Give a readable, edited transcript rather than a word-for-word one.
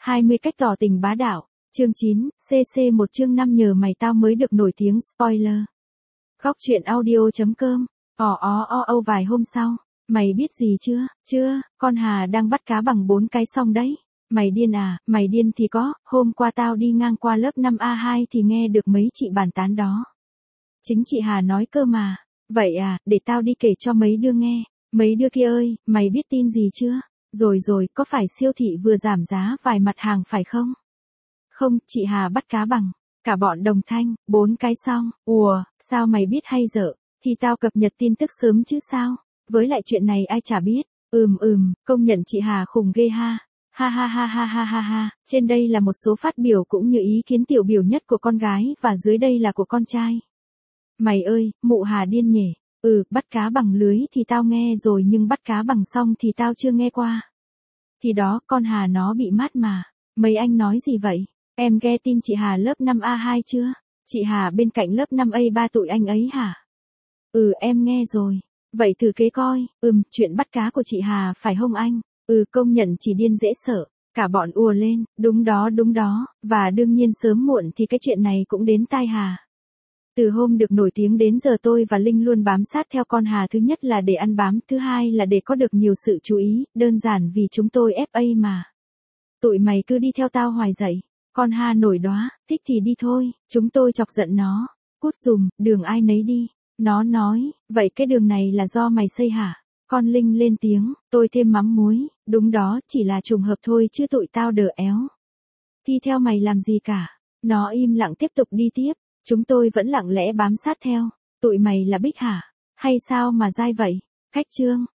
20 cách tỏ tình bá đạo. Chương 9, CC 1 chương 5 nhờ mày tao mới được nổi tiếng spoiler. Góc truyện audio.com. Vài hôm sau. Mày biết gì chưa? Chưa, con Hà đang bắt cá bằng 4 cái xong đấy. Mày điên à? Mày điên thì có, hôm qua tao đi ngang qua lớp 5A2 thì nghe được mấy chị bàn tán đó. Chính chị Hà nói cơ mà. Vậy à, để tao đi kể cho mấy đứa nghe. Mấy đứa kia ơi, mày biết tin gì chưa? Rồi, có phải siêu thị vừa giảm giá vài mặt hàng phải không? Không, chị Hà bắt cá bằng cả bọn Đồng Thanh, 4 cái xong. Ủa, sao mày biết hay dở? Thì tao cập nhật tin tức sớm chứ sao? Với lại chuyện này ai chả biết. Công nhận chị Hà khủng ghê ha. Ha. Trên đây là một số phát biểu cũng như ý kiến tiểu biểu nhất của con gái và dưới đây là của con trai. Mày ơi, mụ Hà điên nhỉ. Bắt cá bằng lưới thì tao nghe rồi nhưng bắt cá bằng song thì tao chưa nghe qua. Thì đó, con Hà nó bị mát mà. Mấy anh nói gì vậy? Em nghe tin chị Hà lớp 5A2 chưa? Chị Hà bên cạnh lớp 5A3 tụi anh ấy hả? Em nghe rồi. Vậy thử kế coi. Chuyện bắt cá của chị Hà phải không anh? Công nhận chỉ điên dễ sợ. Cả bọn ùa lên, đúng đó. Và đương nhiên sớm muộn thì cái chuyện này cũng đến tai Hà. Từ hôm được nổi tiếng đến giờ tôi và Linh luôn bám sát theo con Hà, thứ nhất là để ăn bám, thứ hai là để có được nhiều sự chú ý, đơn giản vì chúng tôi FA mà. Tụi mày cứ đi theo tao hoài dậy. Con Hà nổi đóa, thích thì đi thôi, chúng tôi chọc giận nó. Cút dùm, đường ai nấy đi. Nó nói, vậy cái đường này là do mày xây hả? Con Linh lên tiếng, tôi thêm mắm muối, đúng đó, chỉ là trùng hợp thôi chứ tụi tao đờ éo. Đi theo mày làm gì cả? Nó im lặng tiếp tục đi tiếp. Chúng tôi vẫn lặng lẽ bám sát theo. Tụi mày là Bích hả? Hay sao mà dai vậy? Cách chương,